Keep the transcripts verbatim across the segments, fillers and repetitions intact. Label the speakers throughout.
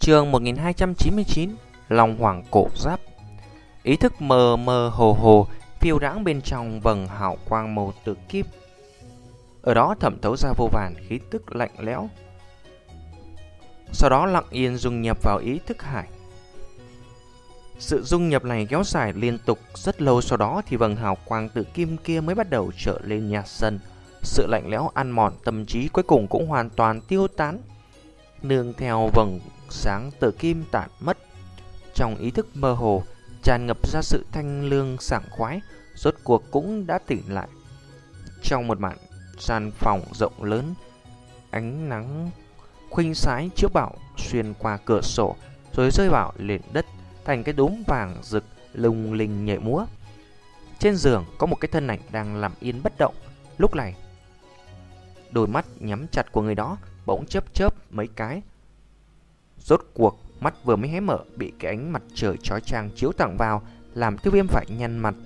Speaker 1: Chương một nghìn hai trăm chín mươi chín, Long Hoàng cổ giáp. Ý thức mờ mờ hồ hồ phiêu đãng bên trong vầng hào quang màu tử kim. Ở đó thẩm thấu ra vô vàn khí tức lạnh lẽo. Sau đó lặng yên dung nhập vào ý thức hải. Sự dung nhập này kéo dài liên tục rất lâu, sau đó thì vầng hào quang tử kim kia mới bắt đầu trở lên nhạt dần. Sự lạnh lẽo ăn mòn tâm trí cuối cùng cũng hoàn toàn tiêu tán, nương theo vầng sáng tử kim tản mất. Trong ý thức mơ hồ tràn ngập ra sự thanh lương sảng khoái, rốt cuộc cũng đã tỉnh lại. Trong một màn gian phòng rộng lớn, ánh nắng khuynh sái chiếu bảo xuyên qua cửa sổ rồi rơi vào nền đất thành cái đốm vàng rực lung linh nhảy múa. Trên giường có một cái thân ảnh đang nằm yên bất động. Lúc này đôi mắt nhắm chặt của người đó bỗng chớp chớp mấy cái. Rốt cuộc mắt vừa mới hé mở bị cái ánh mặt trời chói chang chiếu thẳng vào, làm Tiêu Viêm phải nhăn mặt.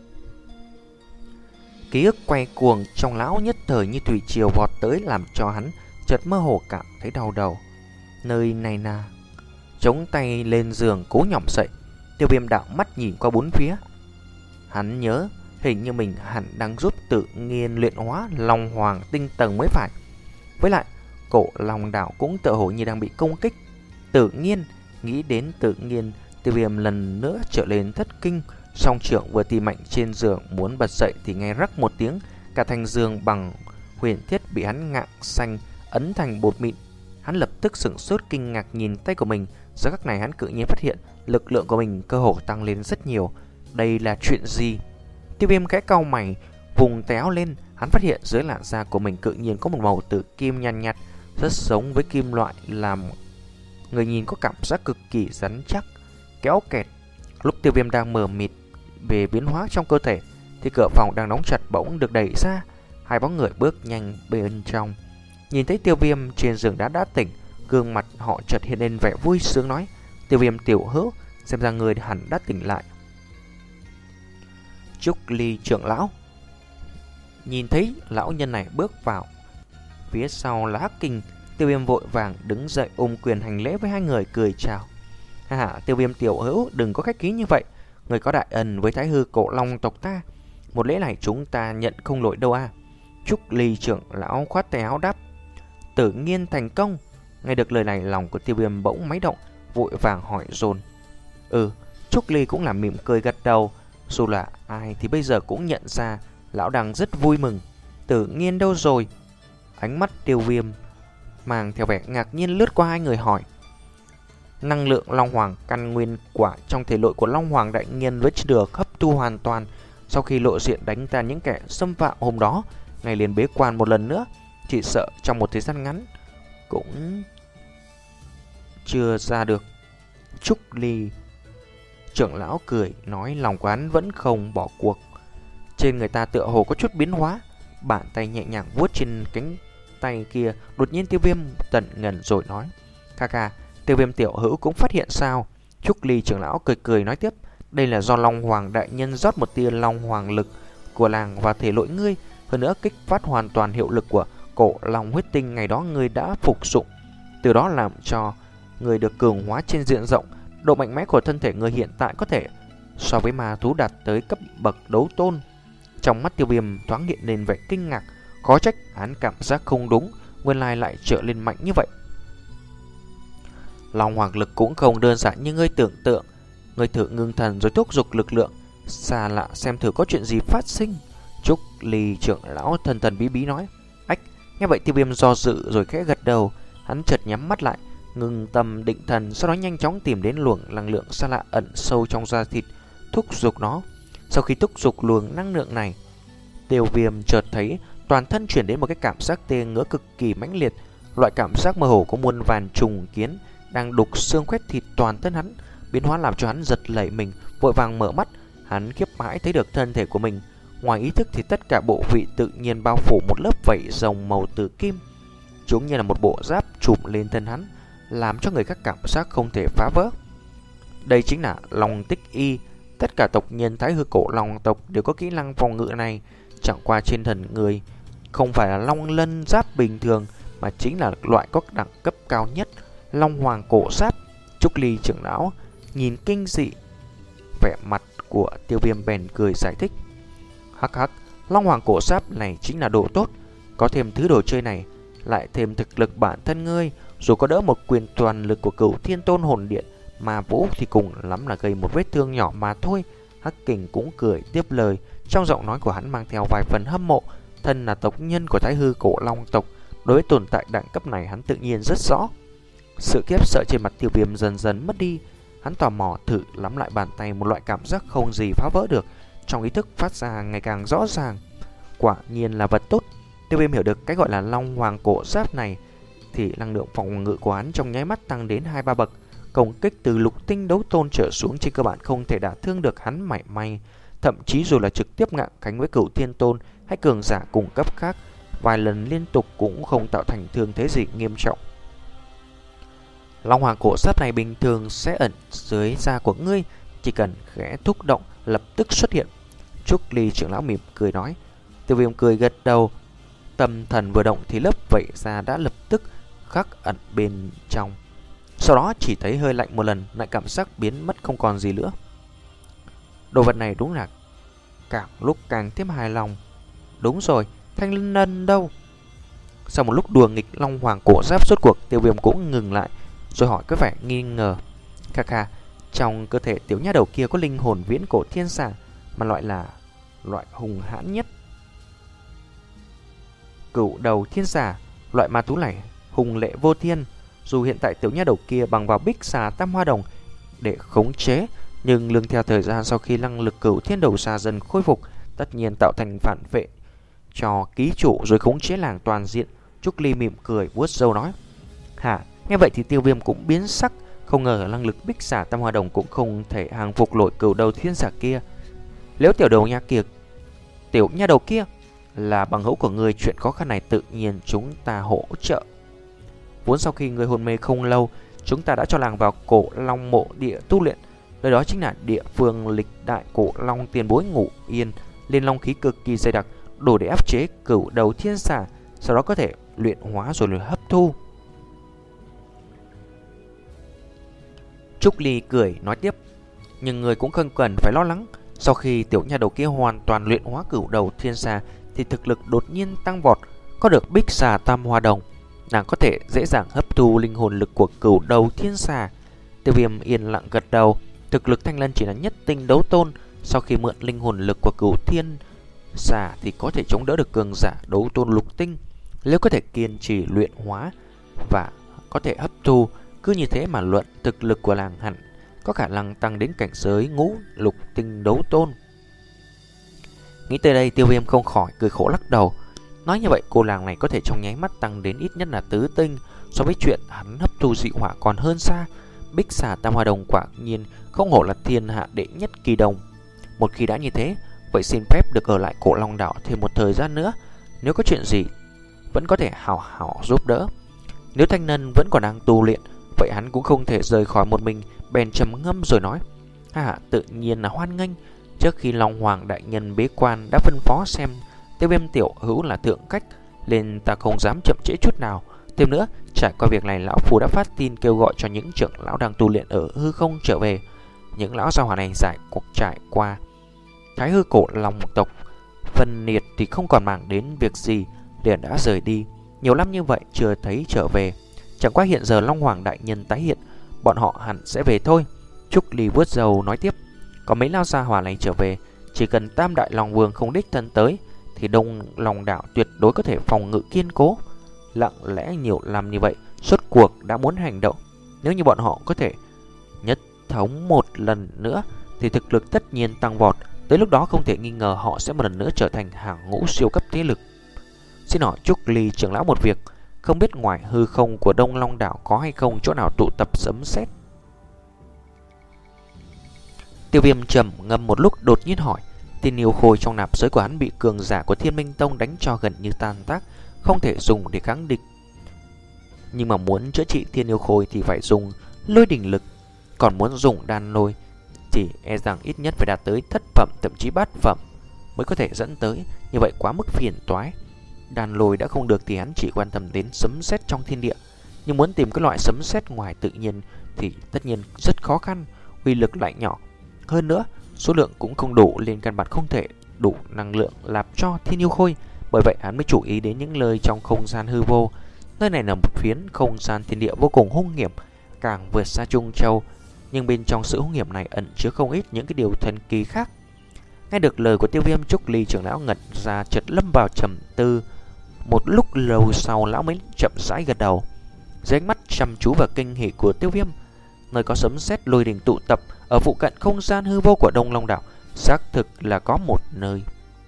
Speaker 1: Ký ức quay cuồng trong lão, nhất thời như thủy triều vọt tới, làm cho hắn chợt mơ hồ cảm thấy đau đầu. Nơi này nà, chống tay lên giường cố nhỏm dậy. Tiêu Viêm đảo mắt nhìn qua bốn phía. Hắn nhớ hình như mình hẳn đang giúp tự nhiên luyện hóa Long Hoàng tinh tầng mới phải. Với lại cổ Long đảo cũng tựa hồ như đang bị công kích. Tự nhiên, nghĩ đến tự nhiên, Tiêu Viêm lần nữa trở lên thất kinh. Song trưởng vừa tìm mạnh trên giường muốn bật dậy thì nghe rắc một tiếng, cả thành giường bằng huyền thiết bị hắn ngạng xanh ấn thành bột mịn. Hắn lập tức sửng sốt kinh ngạc nhìn tay của mình. Giờ khắc này hắn tự nhiên phát hiện lực lượng của mình cơ hồ tăng lên rất nhiều. Đây là chuyện gì? Tiêu Viêm khẽ cau mày, vùng tay áo lên, hắn phát hiện dưới làn da của mình tự nhiên có một màu tử kim nhàn nhạt, rất giống với kim loại, làm người nhìn có cảm giác cực kỳ rắn chắc, kéo kẹt. Lúc Tiêu Viêm đang mờ mịt về biến hóa trong cơ thể thì cửa phòng đang đóng chặt bỗng được đẩy ra. Hai bóng người bước nhanh bên trong. Nhìn thấy Tiêu Viêm trên giường đá đã tỉnh, gương mặt họ chợt hiện lên vẻ vui sướng, nói: Tiêu Viêm tiểu hữu, xem ra người hẳn đã tỉnh lại. Trúc Ly trưởng lão. Nhìn thấy lão nhân này bước vào phía sau là Hắc Kình, Tiêu Viêm vội vàng đứng dậy ôm quyền hành lễ với hai người, cười chào. Ha ha, Tiêu Viêm tiểu hữu, đừng có khách khí như vậy. Người có đại ân với Thái Hư cổ Long tộc ta, một lễ này chúng ta nhận không nổi đâu à. Trúc Ly trưởng lão khoát tay áo đáp: Tự nhiên thành công. Nghe được lời này, lòng của Tiêu Viêm bỗng máy động, vội vàng hỏi dồn. Ừ, Trúc Ly cũng là mỉm cười gật đầu. Dù là ai thì bây giờ cũng nhận ra lão đang rất vui mừng. Tự nhiên đâu rồi? Ánh mắt Tiêu Viêm mang theo vẻ ngạc nhiên lướt qua hai người, hỏi: Năng lượng Long Hoàng căn nguyên quả trong thể nội của Long Hoàng đại nhân vẫn chưa được hấp thu hoàn toàn. Sau khi lộ diện đánh tan những kẻ xâm phạm hôm đó, ngày liền bế quan một lần nữa, chỉ sợ trong một thời gian ngắn cũng chưa ra được. Trúc Ly trưởng lão cười nói, lòng của hắn vẫn không bỏ cuộc. Trên người ta tựa hồ có chút biến hóa, bàn tay nhẹ nhàng vuốt trên cánh tay kia. Đột nhiên Tiêu Viêm tận ngần rồi nói: Kha kha, Tiêu Viêm tiểu hữu cũng phát hiện sao? Trúc Ly trưởng lão cười cười nói tiếp: Đây là do Long Hoàng đại nhân rót một tia Long Hoàng lực của làng vào thể nội ngươi, hơn nữa kích phát hoàn toàn hiệu lực của cổ Long huyết tinh ngày đó ngươi đã phục dụng, từ đó làm cho người được cường hóa trên diện rộng. Độ mạnh mẽ của thân thể người hiện tại có thể so với ma thú đạt tới cấp bậc đấu tôn. Trong mắt Tiêu Viêm thoáng hiện lên vẻ kinh ngạc, khó trách hắn cảm giác không đúng, nguyên lai lại trở lên mạnh như vậy. Long Hoàng lực cũng không đơn giản như ngươi tưởng tượng. Ngươi thử ngưng thần rồi thúc giục lực lượng, xa lạ xem thử có chuyện gì phát sinh. Trúc Ly trưởng lão thần thần bí bí nói. Ách, nghe vậy Tiêu Viêm do dự rồi khẽ gật đầu. Hắn chợt nhắm mắt lại, ngưng tâm định thần, sau đó nhanh chóng tìm đến luồng năng lượng xa lạ ẩn sâu trong da thịt, thúc giục nó. Sau khi thúc giục luồng năng lượng này, Tiêu Viêm chợt thấy toàn thân chuyển đến một cái cảm giác tê ngứa cực kỳ mãnh liệt. Loại cảm giác mơ hồ có muôn vàn trùng kiến đang đục xương khoét thịt toàn thân hắn, biến hóa làm cho hắn giật lẩy mình, vội vàng mở mắt. Hắn khiếp mãi thấy được thân thể của mình, ngoài ý thức thì tất cả bộ vị tự nhiên bao phủ một lớp vảy rồng màu tử kim, chúng như là một bộ giáp trùm lên thân hắn, làm cho người khác cảm giác không thể phá vỡ. Đây chính là Long Tích Y. Tất cả tộc nhân Thái Hư cổ Long tộc đều có kỹ năng phòng ngự này. Chẳng qua trên thân người không phải là long lân giáp bình thường, mà chính là loại có đẳng cấp cao nhất, Long Hoàng cổ giáp. Trúc Ly trưởng lão nhìn kinh dị vẻ mặt của Tiêu Viêm bèn cười giải thích. Hắc hắc, Long Hoàng cổ giáp này chính là đồ tốt. Có thêm thứ đồ chơi này, lại thêm thực lực bản thân ngươi, dù có đỡ một quyền toàn lực của Cửu Thiên Tôn Hồn Điện mà vũ thì cùng lắm là gây một vết thương nhỏ mà thôi. Hắc Kình cũng cười tiếp lời, trong giọng nói của hắn mang theo vài phần hâm mộ. Thân là tộc nhân của Thái Hư cổ long tộc, đối với tồn tại đẳng cấp này hắn tự nhiên rất rõ. Sự khiếp sợ trên mặt Tiêu Viêm dần dần mất đi. Hắn tò mò thử nắm lại bàn tay, một loại cảm giác không gì phá vỡ được trong ý thức phát ra ngày càng rõ ràng. Quả nhiên là vật tốt. Tiêu Viêm hiểu được cái gọi là Long Hoàng cổ giáp này thì năng lượng phòng ngự của hắn trong nháy mắt tăng đến hai ba bậc. Công kích từ lục tinh đấu tôn trở xuống trên cơ bản không thể đả thương được hắn mảy may. Thậm chí dù là trực tiếp ngạng cánh với Cửu Thiên Tôn hay cường giả cùng cấp khác, vài lần liên tục cũng không tạo thành thương thế gì nghiêm trọng. Long Hoàng cổ giáp này bình thường sẽ ẩn dưới da của ngươi, chỉ cần khẽ thúc động lập tức xuất hiện. Trúc Ly trưởng lão mỉm cười nói. Tiêu Viêm cười gật đầu. Tâm thần vừa động thì lớp vảy da đã lập tức khắc ẩn bên trong. Sau đó chỉ thấy hơi lạnh một lần, lại cảm giác biến mất không còn gì nữa. Đồ vật này đúng là càng lúc càng thêm hài lòng. Đúng rồi, Thanh Lân đâu? Sau một lúc đùa nghịch Long Hoàng cổ giáp, rốt cuộc Tiêu Viêm cũng ngừng lại, rồi hỏi có vẻ nghi ngờ. Kha kha, trong cơ thể tiểu nha đầu kia có linh hồn viễn cổ thiên xà, mà loại là loại hùng hãn nhất. Cửu đầu thiên xà, loại ma thú này hùng lệ vô thiên. Dù hiện tại tiểu nha đầu kia bằng vào bích xà tam hoa đồng để khống chế, nhưng lương theo thời gian sau khi năng lực cửu thiên đầu xà dần khôi phục, tất nhiên tạo thành phản vệ cho ký chủ rồi khống chế làng toàn diện. Trúc Ly mỉm cười vuốt râu nói. Hả? Nghe vậy thì Tiêu Viêm cũng biến sắc. Không ngờ năng lực bích xà tam hoa đồng cũng không thể hàng phục nổi cửu đầu thiên xà kia. Nếu tiểu đầu nha kia Tiểu nha đầu kia là bằng hữu của người, chuyện khó khăn này tự nhiên chúng ta hỗ trợ. Vốn sau khi người hôn mê không lâu, chúng ta đã cho làng vào cổ long mộ địa tu luyện. Nơi đó chính là địa phương lịch đại cổ long tiền bối ngủ yên, lên long khí cực kỳ dày đặc, đủ để áp chế cửu đầu thiên xà, sau đó có thể luyện hóa rồi luyện hấp thu. Trúc Ly cười nói tiếp. Nhưng người cũng không cần phải lo lắng. Sau khi tiểu nha đầu kia hoàn toàn luyện hóa cửu đầu thiên xà thì thực lực đột nhiên tăng vọt. Có được bích xà tam hoa đồng, nàng có thể dễ dàng hấp thu linh hồn lực của cửu đầu thiên xà. Tiêu Viêm yên lặng gật đầu. Thực lực Thanh Lân chỉ là nhất tinh đấu tôn, sau khi mượn linh hồn lực của cửu thiên xà thì có thể chống đỡ được cường giả đấu tôn lục tinh. Nếu có thể kiên trì luyện hóa và có thể hấp thu, cứ như thế mà luận thực lực của làng hẳn có khả năng tăng đến cảnh giới ngũ lục tinh đấu tôn. Nghĩ tới đây, Tiêu Viêm không khỏi cười khổ lắc đầu. Nói như vậy cô làng này có thể trong nháy mắt tăng đến ít nhất là tứ tinh, so với chuyện hắn hấp thu dị hỏa còn hơn xa. Bích xà tam hoa đồng quả nhiên không hổ là thiên hạ đệ nhất kỳ đồng. Một khi đã như thế, vậy xin phép được ở lại cổ Long đảo thêm một thời gian nữa. Nếu có chuyện gì vẫn có thể hào hảo giúp đỡ. Nếu Thanh Nân vẫn còn đang tu luyện, vậy hắn cũng không thể rời khỏi một mình. Bèn trầm ngâm rồi nói. Ha ha, tự nhiên là hoan nghênh. Trước khi Long Hoàng đại nhân bế quan đã phân phó xem Tiêu Viêm tiểu hữu là thượng cách, nên ta không dám chậm trễ chút nào. Thêm nữa, trải qua việc này, lão phu đã phát tin kêu gọi cho những trưởng lão đang tu luyện ở hư không trở về. Những lão gia hỏa này giải cuộc trải qua Thái Hư cổ long tộc phân liệt thì không còn màng đến việc gì, liền đã rời đi. Nhiều năm như vậy chưa thấy trở về. Chẳng qua hiện giờ Long Hoàng đại nhân tái hiện, bọn họ hẳn sẽ về thôi. Trúc Ly vuốt râu nói tiếp. Có mấy lao gia hỏa này trở về, chỉ cần Tam Đại Long Vương không đích thân tới thì Đông Long đảo tuyệt đối có thể phòng ngự kiên cố. Lặng lẽ nhiều năm như vậy, suốt cuộc đã muốn hành động. Nếu như bọn họ có thể nhất thống một lần nữa thì thực lực tất nhiên tăng vọt. Tới lúc đó không thể nghi ngờ họ sẽ một lần nữa trở thành hàng ngũ siêu cấp thế lực. Xin hỏi Trúc Ly trưởng lão một việc, không biết ngoài hư không của Đông Long đảo có hay không chỗ nào tụ tập sấm sét? Tiêu Viêm trầm ngâm một lúc đột nhiên hỏi. Tên yêu khôi trong nạp giới của hắn bị cường giả của Thiên Minh Tông đánh cho gần như tan tác, không thể dùng để kháng địch. Nhưng mà muốn chữa trị thiên yêu khôi thì phải dùng lôi đỉnh lực, còn muốn dùng đan lôi thì e rằng ít nhất phải đạt tới thất phẩm thậm chí bát phẩm mới có thể dẫn tới. Như vậy quá mức phiền toái. Đan lôi đã không được thì hắn chỉ quan tâm đến sấm sét trong thiên địa. Nhưng muốn tìm cái loại sấm sét ngoài tự nhiên thì tất nhiên rất khó khăn, uy lực lại nhỏ. Hơn nữa, số lượng cũng không đủ nên căn bản không thể đủ năng lượng làm cho Thiên Yêu Khôi. Bởi vậy hắn mới chú ý đến những nơi trong không gian hư vô. Nơi này là một phiến không gian thiên địa vô cùng hung hiểm, càng vượt xa Trung Châu. Nhưng bên trong sự hung hiểm này ẩn chứa không ít những cái điều thần kỳ khác. Nghe được lời của Tiêu Viêm, Trúc Ly trưởng lão ngẩn ra, chợt lâm vào trầm tư. Một lúc lâu sau, lão mới chậm rãi gật đầu. Dưới ánh mắt chăm chú và kinh hỉ của Tiêu Viêm, nơi có sấm sét lôi đình tụ tập ở phụ cận không gian hư vô của Đông Long đảo, xác thực là có một nơi.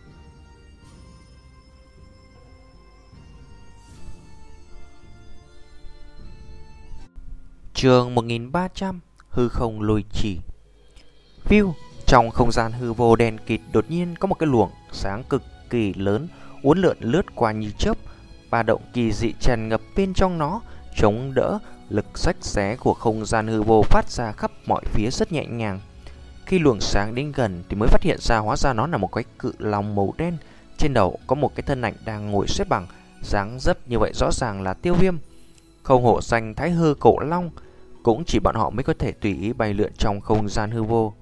Speaker 1: Chương một nghìn ba trăm, hư không lôi chỉ. View, trong không gian hư vô đen kịt đột nhiên có một cái luồng sáng cực kỳ lớn uốn lượn lướt qua như chớp, ba động kỳ dị tràn ngập bên trong nó, chống đỡ lực xách xé của không gian hư vô phát ra khắp mọi phía rất nhẹ nhàng. Khi luồng sáng đến gần thì mới phát hiện ra hóa ra nó là một cái cự long màu đen, trên đầu có một cái thân ảnh đang ngồi xếp bằng, dáng dấp như vậy rõ ràng là Tiêu Viêm. Không hổ danh Thái Hư Cổ Long, cũng chỉ bọn họ mới có thể tùy ý bay lượn trong không gian hư vô.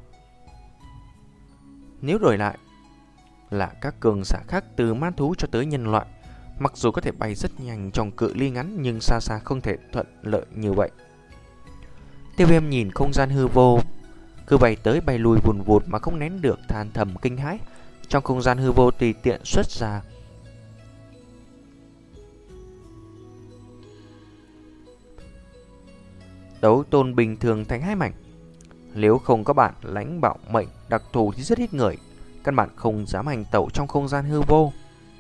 Speaker 1: Nếu đổi lại là các cường giả khác từ man thú cho tới nhân loại, mặc dù có thể bay rất nhanh trong cự ly ngắn nhưng xa xa không thể thuận lợi như vậy. Tiêu Viêm nhìn không gian hư vô cứ bay tới bay lui vùn vụt mà không nén được than thầm kinh hãi. Trong không gian hư vô tùy tiện xuất ra đấu tôn bình thường thành hai mảnh. Nếu không có bản lãnh bảo mệnh đặc thù thì rất ít người căn bản không dám hành tẩu trong không gian hư vô.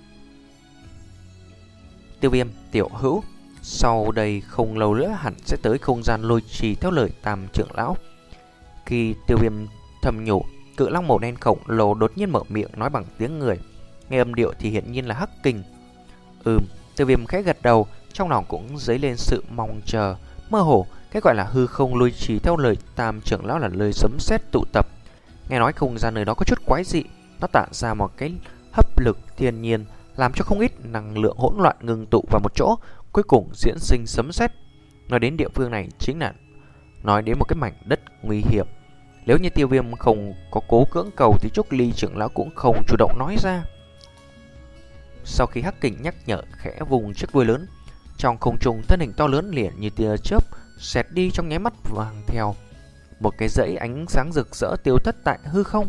Speaker 1: Tiêu Viêm, tiểu hữu, sau đây không lâu nữa hẳn sẽ tới không gian lôi trì theo lời Tam trưởng lão. Khi Tiêu Viêm thầm nhủ, cự long màu đen khổng lồ đột nhiên mở miệng nói bằng tiếng người, nghe âm điệu thì hiển nhiên là Hắc Kình. Ừm, Tiêu Viêm khẽ gật đầu, trong lòng cũng dấy lên sự mong chờ. Mơ hồ, cái gọi là hư không lôi trì theo lời Tam trưởng lão là lời sấm sét tụ tập. Nghe nói không gian nơi đó có chút quái dị, nó tạo ra một cái hấp lực thiên nhiên, làm cho không ít năng lượng hỗn loạn ngưng tụ vào một chỗ, cuối cùng diễn sinh sấm sét. Nói đến địa phương này chính là nói đến một cái mảnh đất nguy hiểm. Nếu như Tiêu Viêm không có cố cưỡng cầu thì Trúc Ly trưởng lão cũng không chủ động nói ra. Sau khi Hắc Kình nhắc nhở, khẽ vùng chiếc đuôi lớn, trong không trung thân hình to lớn liền như tia chớp xẹt đi trong nháy mắt, vàng theo một cái dãy ánh sáng rực rỡ tiêu thất tại hư không.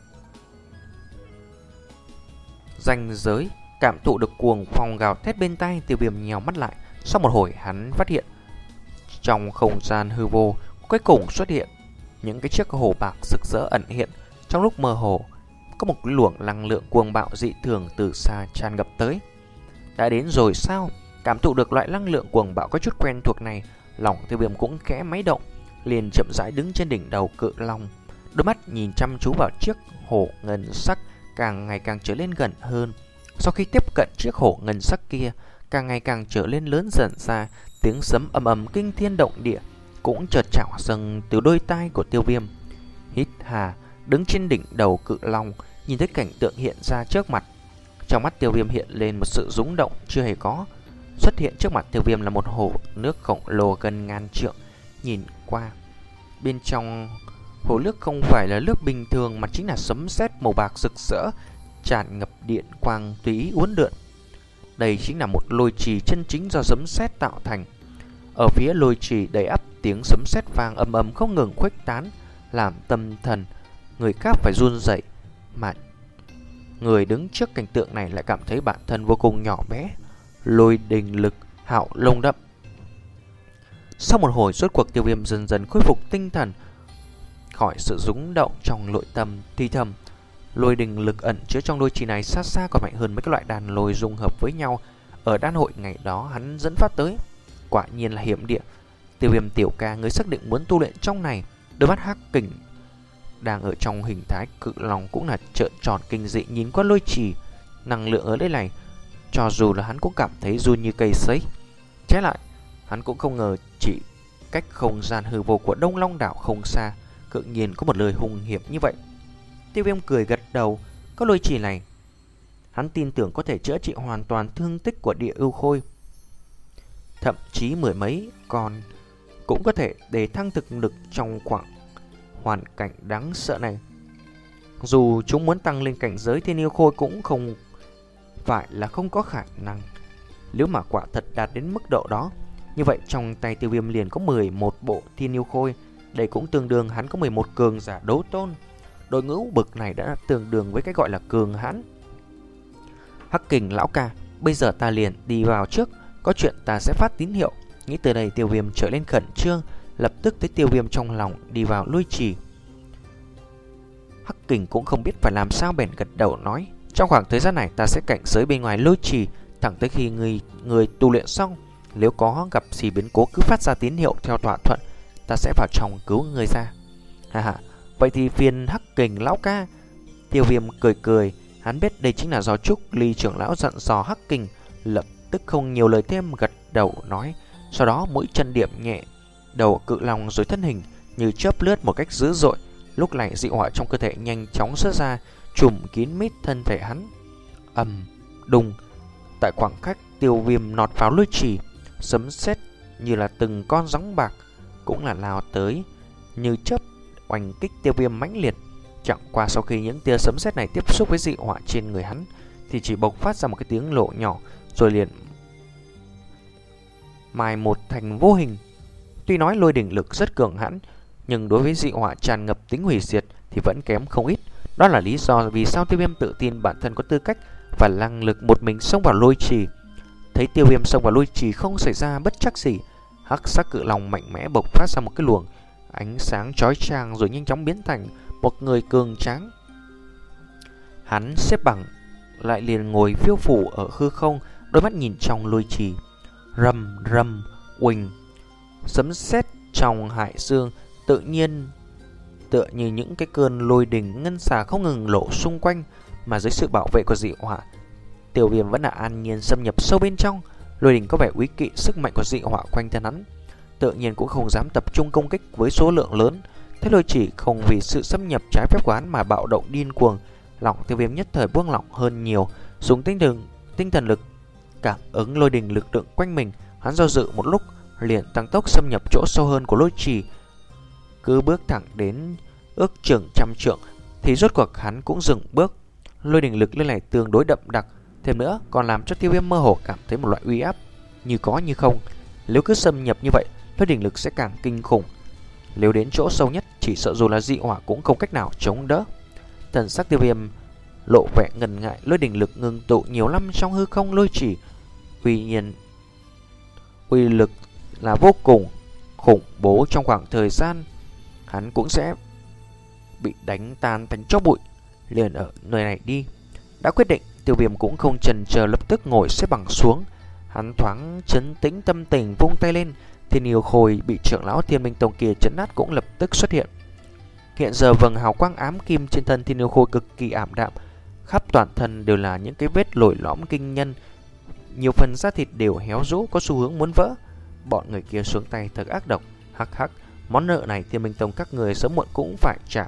Speaker 1: Ranh giới cảm thụ được cuồng phong gào thét bên tai, Tiêu Viêm nhèo mắt lại. Sau một hồi hắn phát hiện trong không gian hư vô cuối cùng xuất hiện những cái chiếc hồ bạc rực rỡ ẩn hiện. Trong lúc mơ hồ có một luồng năng lượng cuồng bạo dị thường từ xa tràn ngập tới. Đã đến rồi sao? Cảm thụ được loại năng lượng cuồng bạo có chút quen thuộc này, lòng Tiêu Viêm cũng khẽ máy động, liền chậm rãi đứng trên đỉnh đầu cự long, đôi mắt nhìn chăm chú vào chiếc hổ ngân sắc càng ngày càng trở lên gần hơn. Sau khi tiếp cận chiếc hổ ngân sắc kia, càng ngày càng trở lên lớn dần ra, tiếng sấm ầm ầm kinh thiên động địa cũng chợt trào dâng từ đôi tai của Tiêu Viêm. Hít hà, đứng trên đỉnh đầu cự long, nhìn thấy cảnh tượng hiện ra trước mặt. Trong mắt Tiêu Viêm hiện lên một sự rung động chưa hề có. Xuất hiện trước mặt Tiêu Viêm là một hồ nước khổng lồ gần ngàn trượng. Nhìn qua, bên trong hồ nước không phải là nước bình thường mà chính là sấm sét màu bạc rực rỡ, tràn ngập điện quang tùy ý uốn lượn. Đây chính là một lôi trì chân chính do sấm sét tạo thành. Ở phía lôi trì đầy ắp tiếng sấm sét vang ầm ầm không ngừng khuếch tán, làm tâm thần người khác phải run rẩy, mà người đứng trước cảnh tượng này lại cảm thấy bản thân vô cùng nhỏ bé. Lôi đình lực hạo lông đậm. Sau một hồi rốt cuộc, Tiêu Viêm dần dần khôi phục tinh thần khỏi sự rúng động trong nội tâm, thì thầm: lôi đình lực ẩn chứa trong lôi trì này xa xa còn mạnh hơn mấy cái loại đàn lôi dung hợp với nhau ở đan hội ngày đó hắn dẫn phát tới. Quả nhiên là hiểm địa. Tiêu Viêm tiểu ca, người xác định muốn tu luyện trong này. Đôi mắt Hắc Kình đang ở trong hình thái cự long cũng là trợn tròn kinh dị nhìn qua lôi trì. Năng lượng ở đây này, cho dù là hắn cũng cảm thấy run như cây sấy. Trái lại, hắn cũng không ngờ chỉ cách không gian hư vô của Đông Long đảo không xa, cự nhiên có một lời hung hiểm như vậy. Tiêu Viêm cười gật đầu. Có lôi trì này, hắn tin tưởng có thể chữa trị hoàn toàn thương tích của Địa Ưu Khôi. thậm chí mười mấy con cũng có thể để thăng thực lực trong khoảng hoàn cảnh đáng sợ này. Dù chúng muốn tăng lên cảnh giới thiên yêu khôi cũng không phải là không có khả năng. Nếu mà quả thật đạt đến mức độ đó, như vậy trong tay Tiêu Viêm liền có mười một bộ thiên yêu khôi. Đây cũng tương đương hắn có mười một cường giả đấu tôn. Đội ngũ bực này đã tương đương với cái gọi là cường hãn. Hắc Kình lão ca, bây giờ ta liền đi vào trước, có chuyện ta sẽ phát tín hiệu. Nghĩ từ đây Tiêu Viêm trở lên khẩn trương, lập tức thấy Tiêu Viêm trong lòng đi vào lôi trì. Hắc Kình cũng không biết phải làm sao bèn gật đầu nói, trong khoảng thời gian này ta sẽ cảnh giới bên ngoài lôi trì, thẳng tới khi người người tu luyện xong. Nếu có gặp gì biến cố cứ phát ra tín hiệu theo thỏa thuận, ta sẽ vào trong cứu người ra. Ha ha, vậy thì phiền Hắc Kình lão ca. Tiêu Viêm cười cười, hắn biết đây chính là do Trúc Ly trưởng lão dặn dò Hắc Kình, lập tức không nhiều lời thêm gật đầu nói. Sau đó mũi chân điểm nhẹ đầu cự long rồi thân hình như chớp lướt một cách dữ dội. Lúc này dị hỏa trong cơ thể nhanh chóng xuất ra, trùm kín mít thân thể hắn. Ầm đùng, tại khoảng cách Tiêu Viêm nọt vào lôi trì, sấm sét như là từng con gióng bạc cũng là lao tới như chớp oanh kích Tiêu Viêm mãnh liệt. Chẳng qua sau khi những tia sấm sét này tiếp xúc với dị hỏa trên người hắn thì chỉ bộc phát ra một cái tiếng lộ nhỏ rồi liền mai một thành vô hình. Tuy nói lôi đỉnh lực rất cường hãn, nhưng đối với dị hỏa tràn ngập tính hủy diệt thì vẫn kém không ít. Đó là lý do vì sao Tiêu Viêm tự tin bản thân có tư cách và năng lực một mình xông vào lôi trì. Thấy Tiêu Viêm xông vào lôi trì không xảy ra bất trắc gì, hắc sắc cự long mạnh mẽ bộc phát ra một cái luồng ánh sáng chói chang rồi nhanh chóng biến thành một người cường tráng. Hắn xếp bằng lại liền ngồi phiêu phù ở hư không, đôi mắt nhìn trong lôi trì. Rầm rầm uỳnh, sấm sét trong hải dương tự nhiên tựa như những cái cơn lôi đình ngân xà không ngừng lộ xung quanh, mà dưới sự bảo vệ của dị hỏa, Tiêu Viêm vẫn là an nhiên xâm nhập sâu bên trong. Lôi đình có vẻ úy kỵ sức mạnh của dị hỏa quanh thân hắn, tự nhiên cũng không dám tập trung công kích với số lượng lớn. Thế lôi chỉ không vì sự xâm nhập trái phép của hắn mà bạo động điên cuồng. Lòng Tiêu Viêm nhất thời buông lỏng hơn nhiều, dùng tinh thần tinh thần lực cảm ứng lôi đình lực lượng quanh mình. Hắn do dự một lúc liền tăng tốc xâm nhập chỗ sâu hơn của lôi trì. Cứ bước thẳng đến ước chừng trăm trượng thì rốt cuộc hắn cũng dừng bước. Lôi đình lực lên này tương đối đậm đặc, thêm nữa còn làm cho Tiêu Viêm mơ hồ cảm thấy một loại uy áp như có như không. Nếu cứ xâm nhập như vậy, lôi đình lực sẽ càng kinh khủng. Nếu đến chỗ sâu nhất, chỉ sợ dù là dị hỏa cũng không cách nào chống đỡ. Thần sắc Tiêu Viêm lộ vẻ ngần ngại, lôi đình lực ngưng tụ nhiều năm trong hư không lôi trì, uy nhiên uy lực là vô cùng khủng bố. Trong khoảng thời gian hắn cũng sẽ bị đánh tan thành chó bụi. Liền ở nơi này đi. Đã quyết định, Tiêu Viêm cũng không chần chờ lập tức ngồi xếp bằng xuống. Hắn thoáng trấn tĩnh tâm tình, vung tay lên. Thiên yêu khôi bị trưởng lão Thiên Minh Tông kia trấn nát cũng lập tức xuất hiện. Hiện giờ vầng hào quang ám kim trên thân thiên yêu khôi cực kỳ ảm đạm, khắp toàn thân đều là những cái vết lồi lõm kinh nhân, nhiều phần da thịt đều héo rũ, có xu hướng muốn vỡ. Bọn người kia xuống tay thật ác độc. Hắc hắc, món nợ này Thiên Minh Tông các người sớm muộn cũng phải trả.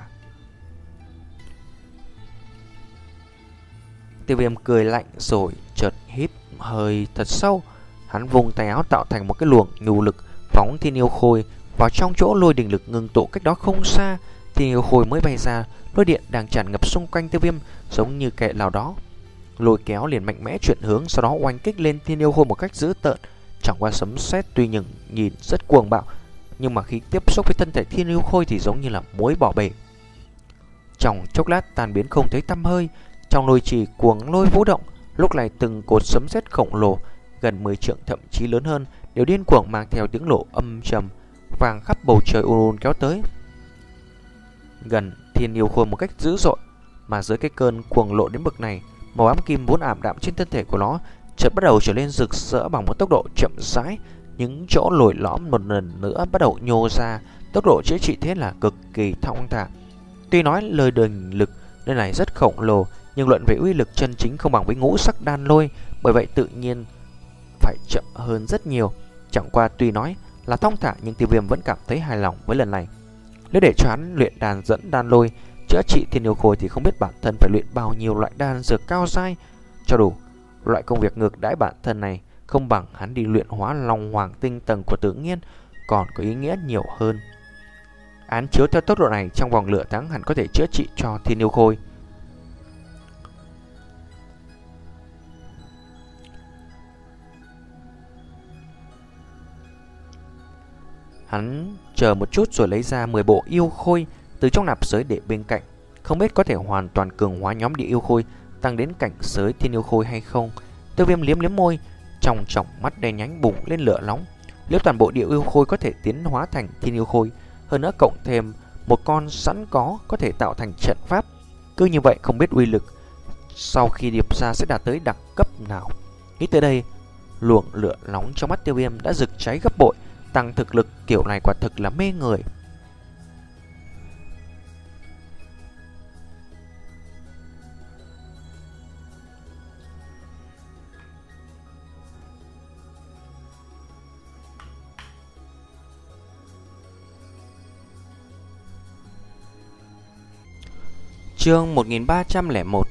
Speaker 1: Tiêu Viêm cười lạnh rồi chợt hít hơi thật sâu. Hắn vùng tay áo tạo thành một cái luồng nhu lực phóng thiên yêu khôi vào trong chỗ lôi đình lực ngưng tụ cách đó không xa. Thiên yêu khôi mới bay ra, lôi điện đang tràn ngập xung quanh Tiêu Viêm giống như kẻ nào đó lôi kéo, liền mạnh mẽ chuyển hướng, sau đó oanh kích lên thiên yêu khôi một cách dữ tợn. Chẳng qua sấm sét tuy nhưng nhìn rất cuồng bạo, nhưng mà khi tiếp xúc với thân thể thiên yêu khôi thì giống như là muối bỏ bể. Trong chốc lát tan biến không thấy tăm hơi. Trong lôi trì cuồng lôi vũ động, lúc này từng cột sấm sét khổng lồ gần mười trượng thậm chí lớn hơn đều điên cuồng mang theo tiếng nổ âm trầm vang khắp bầu trời ùn ùn kéo tới gần thiên yêu khôi một cách dữ dội. Mà dưới cái cơn cuồng lộ đến bậc này, màu ám kim vốn ảm đạm trên thân thể của nó chợt bắt đầu trở nên rực rỡ bằng một tốc độ chậm rãi. Những chỗ lồi lõm một lần nữa bắt đầu nhô ra, tốc độ chữa trị thế là cực kỳ thong thả. Tuy nói lời đình lực nơi này rất khổng lồ, nhưng luận về uy lực chân chính không bằng với ngũ sắc đan lôi, bởi vậy tự nhiên phải chậm hơn rất nhiều. Chẳng qua tuy nói là thong thả, nhưng Tiêu Viêm vẫn cảm thấy hài lòng với lần này. Nếu để cho hắn luyện đàn dẫn đan lôi chữa trị thiên yêu khôi thì không biết bản thân phải luyện bao nhiêu loại đan dược cao dai cho đủ. Loại công việc ngược đãi bản thân này không bằng hắn đi luyện hóa Long Hoàng tinh tầng của Tự Nhiên còn có ý nghĩa nhiều hơn. Án chiếu theo tốc độ này, trong vòng nửa tháng hắn có thể chữa trị cho Thiên Yêu Khôi. Hắn chờ một chút rồi lấy ra mười bộ yêu khôi từ trong nạp giới để bên cạnh, không biết có thể hoàn toàn cường hóa nhóm địa yêu khôi tăng đến cảnh giới Thiên Yêu Khôi hay không. Tiêu Viêm liếm liếm môi, trong tròng mắt đen nhánh bùng lên lửa nóng. Nếu toàn bộ địa yêu khôi có thể tiến hóa thành Thiên Yêu Khôi, hơn nữa cộng thêm một con sẵn có có thể tạo thành trận pháp, cứ như vậy không biết uy lực sau khi điệp ra sẽ đạt tới đẳng cấp nào. Nghĩ tới đây, luồng lửa nóng trong mắt Tiêu Viêm đã rực cháy gấp bội. Tăng thực lực kiểu này quả thực là mê người. Chương một nghìn ba trăm lẻ một.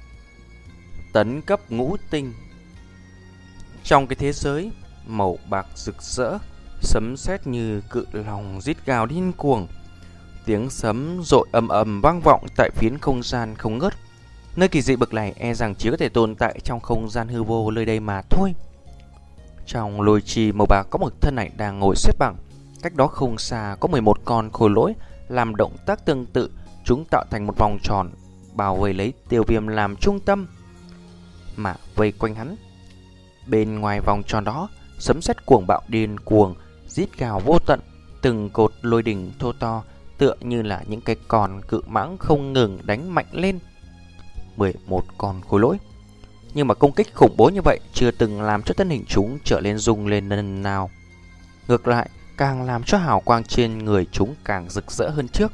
Speaker 1: Tấn cấp ngũ tinh. Trong cái thế giới màu bạc rực rỡ, sấm sét như cự long rít gào điên cuồng. Tiếng sấm rội ầm ầm vang vọng tại phiến không gian không ngớt. Nơi kỳ dị bậc này e rằng chỉ có thể tồn tại trong không gian hư vô nơi đây mà thôi. Trong lôi trì màu bạc có một thân ảnh đang ngồi xếp bằng. Cách đó không xa có mười một con khôi lỗi làm động tác tương tự. Chúng tạo thành một vòng tròn bao vây lấy Tiêu Viêm làm trung tâm mà vây quanh hắn. Bên ngoài vòng tròn đó, sấm sét cuồng bạo điên cuồng rít gào vô tận, từng cột lôi đình thô to tựa như là những cái con cự mãng không ngừng đánh mạnh lên. Mười một con khối lỗi, nhưng mà công kích khủng bố như vậy chưa từng làm cho thân hình chúng trở lên rung lên lần nào. Ngược lại, càng làm cho hào quang trên người chúng càng rực rỡ hơn trước.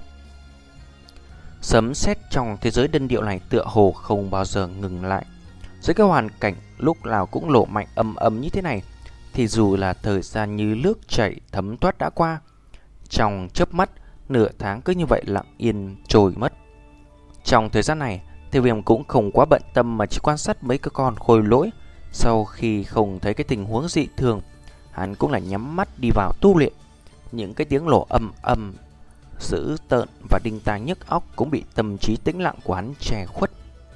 Speaker 1: Sấm sét trong thế giới đơn điệu này tựa hồ không bao giờ ngừng lại. Dưới cái hoàn cảnh lúc nào cũng lộ mạnh ầm ầm như thế này, thì dù là thời gian như nước chảy thấm thoát đã qua, trong chớp mắt nửa tháng cứ như vậy lặng yên trôi mất. Trong thời gian này, Tiêu Viêm cũng không quá bận tâm mà chỉ quan sát mấy cái con khôi lỗi. Sau khi không thấy cái tình huống dị thường, hắn cũng là nhắm mắt đi vào tu luyện. Những cái tiếng nổ ầm ầm dữ tợn và đinh tai nhức óc cũng bị tâm trí tĩnh lặng của hắn che khuất.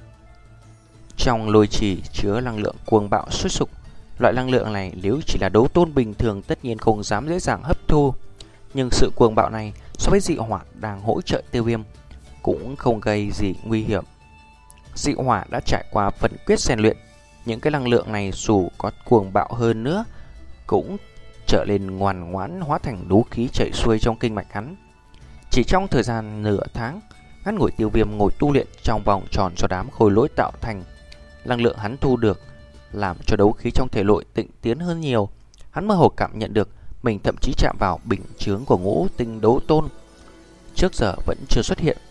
Speaker 1: Trong lôi trì chứa năng lượng cuồng bạo sôi sục. Loại năng lượng này nếu chỉ là đấu tôn bình thường tất nhiên không dám dễ dàng hấp thu. Nhưng sự cuồng bạo này so với dị hỏa đang hỗ trợ Tiêu Viêm cũng không gây gì nguy hiểm. Dị hỏa đã trải qua phần quyết rèn luyện. Những cái năng lượng này dù có cuồng bạo hơn nữa cũng trở lên ngoan ngoãn, hóa thành đấu khí chảy xuôi trong kinh mạch hắn. Chỉ trong thời gian nửa tháng, ngắn ngủi Tiêu Viêm ngồi tu luyện trong vòng tròn do đám khối lỗi tạo thành. Năng lượng hắn thu được làm cho đấu khí trong thể nội tịnh tiến hơn nhiều. Hắn mơ hồ cảm nhận được mình thậm chí chạm vào bình chướng của ngũ tinh đấu tôn, trước giờ vẫn chưa xuất hiện.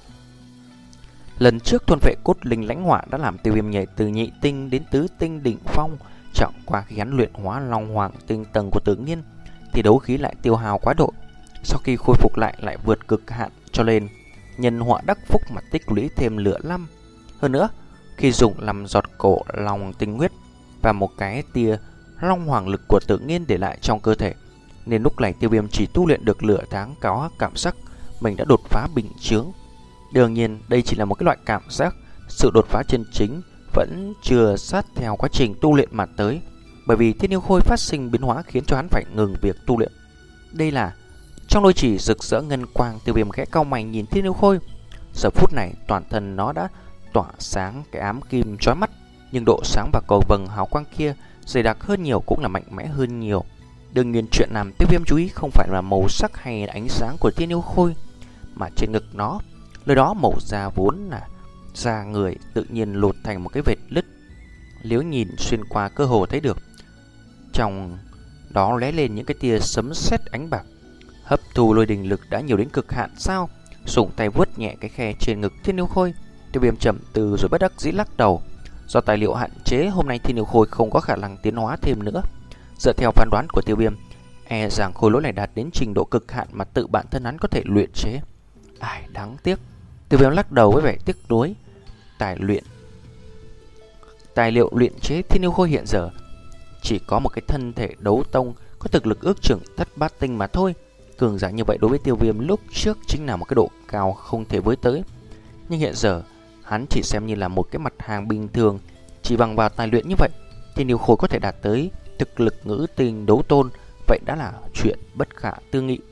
Speaker 1: Lần trước thôn vệ cốt linh lãnh hỏa đã làm Tiêu Viêm nhảy từ nhị tinh đến tứ tinh đỉnh phong. Chẳng qua khi hắn luyện hóa Long Hoàng tinh tầng của Tự Nhiên thì đấu khí lại tiêu hao quá độ. Sau khi khôi phục lại lại vượt cực hạn, cho nên nhân họa đắc phúc mà tích lũy thêm lửa năm. Hơn nữa, khi dùng làm giọt cổ Long tinh huyết và một cái tia Long Hoàng lực của Tự Nhiên để lại trong cơ thể, nên lúc này Tiêu Viêm chỉ tu luyện được nửa tháng có cảm giác mình đã đột phá bình chướng. Đương nhiên đây chỉ là một cái loại cảm giác, sự đột phá chân chính vẫn chưa sát theo quá trình tu luyện mà tới, bởi vì Thiên Yêu Khôi phát sinh biến hóa khiến cho hắn phải ngừng việc tu luyện. Đây là trong lôi chỉ rực rỡ ngân quang. Tiêu Viêm khẽ cau mày nhìn Thiên Yêu Khôi. Giờ phút này toàn thân nó đã tỏa sáng cái ám kim chói mắt, nhưng độ sáng và cầu vầng hào quang kia dày đặc hơn nhiều, cũng là mạnh mẽ hơn nhiều. Đương nhiên chuyện làm Tiêu Viêm chú ý không phải là màu sắc hay là ánh sáng của Thiên Yêu Khôi, mà trên ngực nó, nơi đó màu da vốn là da người tự nhiên lột thành một cái vệt lứt. Nếu nhìn xuyên qua cơ hồ thấy được trong đó lóe lên những cái tia sấm sét ánh bạc. Hấp thu lôi đình lực đã nhiều đến cực hạn sao? Dùng tay vuốt nhẹ cái khe trên ngực Thiên Yêu Khôi, Tiêu Viêm trầm tư rồi bất đắc dĩ lắc đầu. Do tài liệu hạn chế, hôm nay Thiên Yêu Khôi không có khả năng tiến hóa thêm nữa. Dựa theo phán đoán của Tiêu Viêm, e rằng khối lỗi này đạt đến trình độ cực hạn mà tự bản thân hắn có thể luyện chế. Ai đáng tiếc. Tiêu Viêm lắc đầu với vẻ tiếc nuối. Tài luyện Tài liệu luyện chế Thiên Yêu Khôi hiện giờ
Speaker 2: chỉ có một cái thân thể đấu tông có thực lực ước chừng thất bát tinh mà thôi. Cường giả như vậy đối với Tiêu Viêm lúc trước chính là một cái độ cao không thể với tới. Nhưng hiện giờ hắn chỉ xem như là một cái mặt hàng bình thường. Chỉ bằng vào tài luyện như vậy thì Niêu Khôi có thể đạt tới thực lực ngũ tinh đấu tôn, vậy đã là chuyện bất khả tư nghị.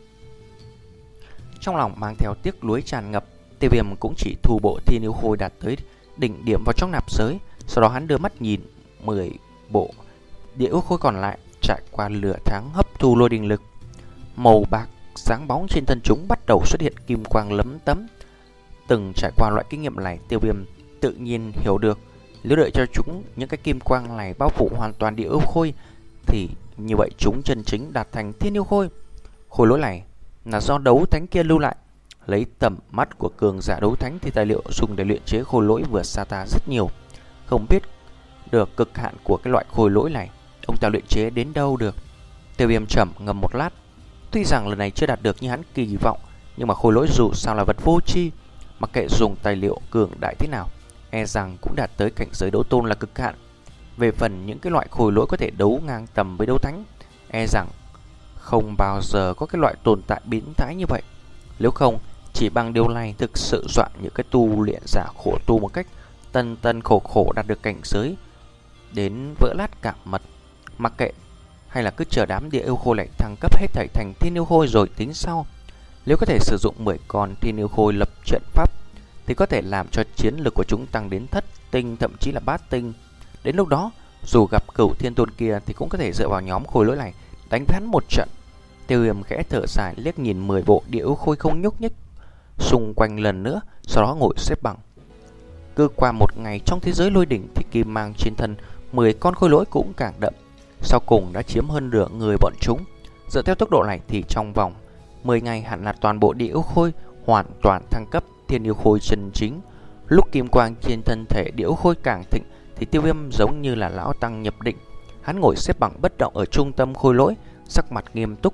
Speaker 2: Trong lòng mang theo tiếc nuối tràn ngập, Tiêu Viêm cũng chỉ thu bộ Thiên Yêu Khôi đạt tới đỉnh điểm vào trong nạp giới. Sau đó hắn đưa mắt nhìn mười bộ Địa Yêu Khôi còn lại, trải qua lửa tháng hấp thu lôi đình lực. Màu bạc sáng bóng trên thân chúng bắt đầu xuất hiện kim quang lấm tấm. Từng trải qua loại kinh nghiệm này, Tiêu Viêm tự nhiên hiểu được, nếu đợi cho chúng những cái kim quang này bao phủ hoàn toàn Địa Yêu Khôi thì như vậy chúng chân chính đạt thành Thiên Yêu Khôi. Khối lỗi này là do đấu thánh kia lưu lại. Lấy tầm mắt của cường giả đấu thánh thì tài liệu dùng để luyện chế khối lỗi vượt xa ta rất nhiều. Không biết được cực hạn của cái loại khối lỗi này ông ta luyện chế đến đâu được. Tiêu Viêm trầm ngâm một lát. Tuy rằng lần này chưa đạt được như hắn kỳ vọng, nhưng mà khối lỗi dù sao là vật vô tri, mặc kệ dùng tài liệu cường đại thế nào, e rằng cũng đạt tới cảnh giới đấu tôn là cực hạn. Về phần những cái loại khối lỗi có thể đấu ngang tầm với đấu thánh, e rằng không bao giờ có cái loại tồn tại biến thái như vậy. Nếu không, chỉ bằng điều này thực sự dọa những cái tu luyện giả khổ tu một cách tân tân khổ khổ đạt được cảnh giới đến vỡ lát cả mật. Mặc kệ, hay là cứ chờ đám Địa Yêu Khôi lại thăng cấp hết thảy thành Thiên Yêu Khôi rồi tính sau. Nếu có thể sử dụng mười con Thiên Yêu Khôi lập trận pháp thì có thể làm cho chiến lực của chúng tăng đến thất tinh, thậm chí là bát tinh. Đến lúc đó, dù gặp Cửu Thiên Tôn kia thì cũng có thể dựa vào nhóm khối lỗi này đánh với hắn một trận. Tiêu Viêm khẽ thở dài liếc nhìn mười bộ Địa Yêu Khôi không nhúc nhích xung quanh lần nữa, sau đó ngồi xếp bằng. Cứ qua một ngày trong thế giới lôi đỉnh thì kim mang trên thân mười con khối lỗi cũng càng đậm, sau cùng đã chiếm hơn nửa người bọn chúng. Dựa theo tốc độ này thì trong vòng mười ngày hẳn là toàn bộ Địa Yêu Khôi hoàn toàn thăng cấp Thiên Yêu Khôi chân chính. Lúc kim quang trên thân thể Địa Yêu Khôi càng thịnh thì Tiêu Viêm giống như là lão tăng nhập định. Hắn ngồi xếp bằng bất động ở trung tâm khối lỗi, sắc mặt nghiêm túc.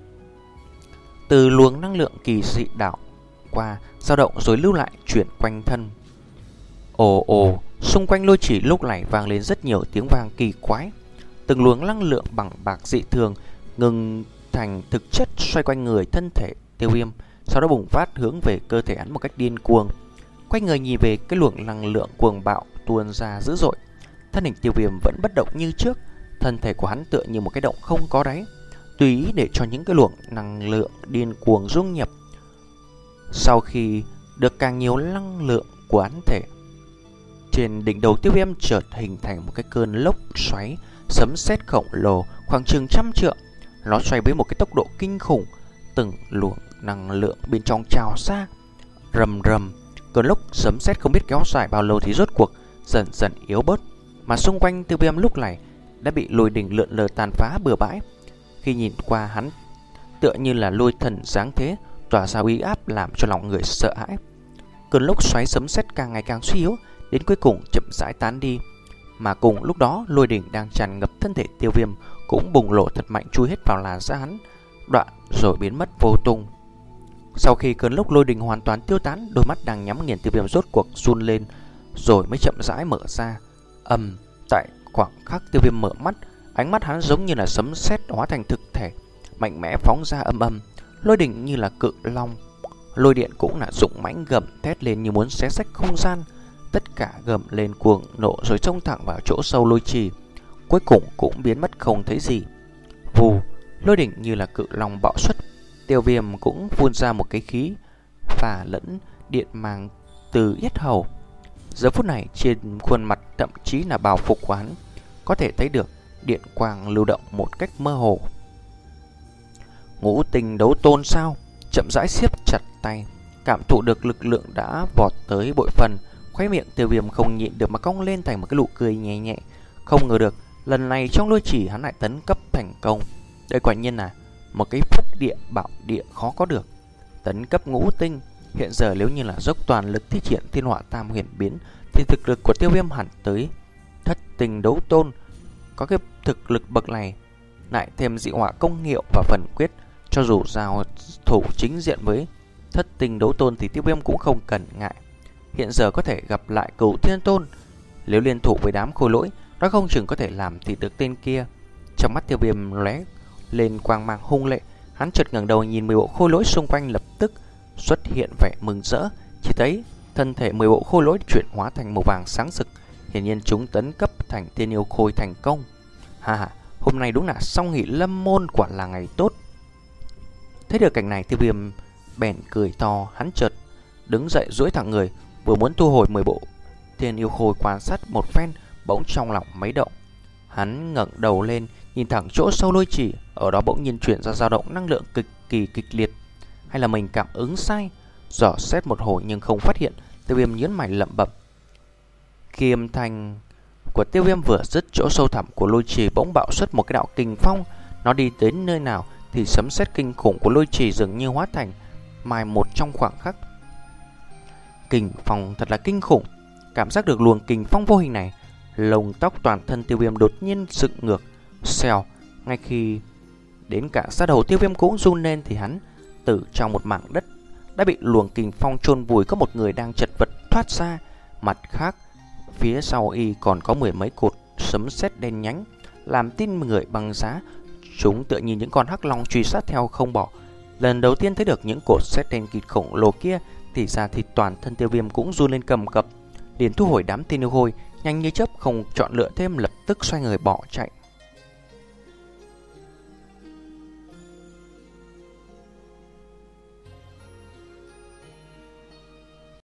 Speaker 2: Từ luồng năng lượng kỳ dị đảo qua, dao động rồi lưu lại chuyển quanh thân. Ồ ồ, xung quanh lôi chỉ lúc này vang lên rất nhiều tiếng vang kỳ quái. Từng luồng năng lượng bằng bạc dị thường ngừng thành thực chất xoay quanh người thân thể Tiêu Viêm, sau đó bùng phát hướng về cơ thể hắn một cách điên cuồng. Quay người nhìn về cái luồng năng lượng cuồng bạo tuôn ra dữ dội. Thân hình Tiêu Viêm vẫn bất động như trước, thân thể của hắn tựa như một cái động không có đáy, tùy ý để cho những cái luồng năng lượng điên cuồng dung nhập. Sau khi được càng nhiều năng lượng của hắn thể, trên đỉnh đầu Tiêu Viêm chợt hình thành một cái cơn lốc xoáy sấm sét khổng lồ khoảng chừng trăm trượng. Nó xoay với một cái tốc độ kinh khủng, từng luồng năng lượng bên trong trào ra rầm rầm. Cơn lốc sấm sét không biết kéo dài bao lâu thì rốt cuộc dần dần yếu bớt, mà xung quanh Tiêu Viêm lúc này đã bị lôi đỉnh lượn lờ tàn phá bừa bãi. Khi nhìn qua hắn tựa như là lôi thần giáng thế, tỏa ra uy áp làm cho lòng người sợ hãi. Cơn lốc xoáy sấm sét càng ngày càng suy yếu, đến cuối cùng chậm rãi tán đi. Mà cùng lúc đó, lôi đỉnh đang tràn ngập thân thể Tiêu Viêm cũng bùng nổ thật mạnh, chui hết vào làn da hắn, đoạn rồi biến mất vô tung. Sau khi cơn lốc lôi đỉnh hoàn toàn tiêu tán, đôi mắt đang nhắm nghiền Tiêu Viêm rốt cuộc run lên, rồi mới chậm rãi mở ra. Ầm, tại khoảng khắc Tiêu Viêm mở mắt, ánh mắt hắn giống như là sấm sét hóa thành thực thể, mạnh mẽ phóng ra âm âm. Lôi đỉnh như là cự long, lôi điện cũng là dũng mãnh gầm thét lên như muốn xé rách không gian. Tất cả gầm lên cuồng nộ rồi xông thẳng vào chỗ sâu lôi trì, cuối cùng cũng biến mất không thấy gì. Vù, lôi đỉnh như là cự long bạo xuất. Tiêu Viêm cũng phun ra một cái khí phả lẫn điện mang từ yết hầu. Giờ phút này trên khuôn mặt thậm chí là bào phục của hắn có thể thấy được điện quang lưu động một cách mơ hồ. Ngũ tinh đấu tôn sao? Chậm rãi siết chặt tay, cảm thụ được lực lượng đã vọt tới bội phần. Khóe miệng Tiêu Viêm không nhịn được mà cong lên thành một cái nụ cười nhẹ nhẹ. Không ngờ được lần này trong lôi chỉ hắn lại tấn cấp thành công. Đây quả nhiên là một cái phúc địa bảo địa khó có được. Tấn cấp ngũ tinh, hiện giờ nếu như là dốc toàn lực thi triển thiên họa tam huyền biến thì thực lực của Tiêu Viêm hẳn tới thất tinh đấu tôn. Có cái thực lực bậc này, lại thêm dị hỏa công hiệu và phần quyết, cho dù giao thủ chính diện với thất tinh đấu tôn thì Tiêu Viêm cũng không cần ngại. Hiện giờ có thể gặp lại Cửu Thiên Tôn, nếu liên thủ với đám khôi lỗi, nó không chừng có thể làm thì được tên kia. Trong mắt Tiêu Viêm lóe lên quang mang hung lệ, hắn chợt ngẩng đầu nhìn mười bộ khôi lỗi xung quanh, lập tức xuất hiện vẻ mừng rỡ. Chỉ thấy thân thể mười bộ khôi lỗi chuyển hóa thành màu vàng sáng rực, hiển nhiên chúng tấn cấp thành tiên yêu khôi thành công. Ha ha, hôm nay đúng là song nghỉ lâm môn, quả là ngày tốt. Thấy được cảnh này, Tiêu Viêm bèn cười to. Hắn chợt đứng dậy duỗi thẳng người, vừa muốn thu hồi mười bộ tiên yêu khôi quan sát một phen, bỗng trong lòng mấy động. Hắn ngẩng đầu lên, nhìn thẳng chỗ sâu lôi chỉ, ở đó bỗng nhiên chuyển ra dao động năng lượng cực kỳ kịch liệt. Hay là mình cảm ứng sai? Dò xét một hồi nhưng không phát hiện, Tiêu Viêm nhớn mày lẩm bẩm. Khi âm thanh của Tiêu Viêm vừa dứt, chỗ sâu thẳm của lôi trì bỗng bạo xuất một cái đạo kình phong. Nó đi đến nơi nào thì sấm sét kinh khủng của lôi trì dường như hóa thành mai một trong khoảng khắc. Kình phong thật là kinh khủng. Cảm giác được luồng kình phong vô hình này, lông tóc toàn thân Tiêu Viêm đột nhiên dựng ngược, xèo. Ngay khi đến cả sát đầu Tiêu Viêm cũng run lên, thì hắn từ trong một mảng đất đã bị luồng kình phong chôn vùi, có một người đang chật vật thoát ra. Mặt khác, phía sau y còn có mười mấy cột sấm sét đen nhánh, làm tin người băng giá. Chúng tựa như những con hắc long truy sát theo không bỏ. Lần đầu tiên thấy được những cột sét đen kịt khổng lồ kia, thì ra thì toàn thân Tiêu Viêm cũng run lên cầm cập, liền thu hồi đám tiên yêu khôi, nhanh như chớp không chọn lựa thêm, lập tức xoay người bỏ chạy.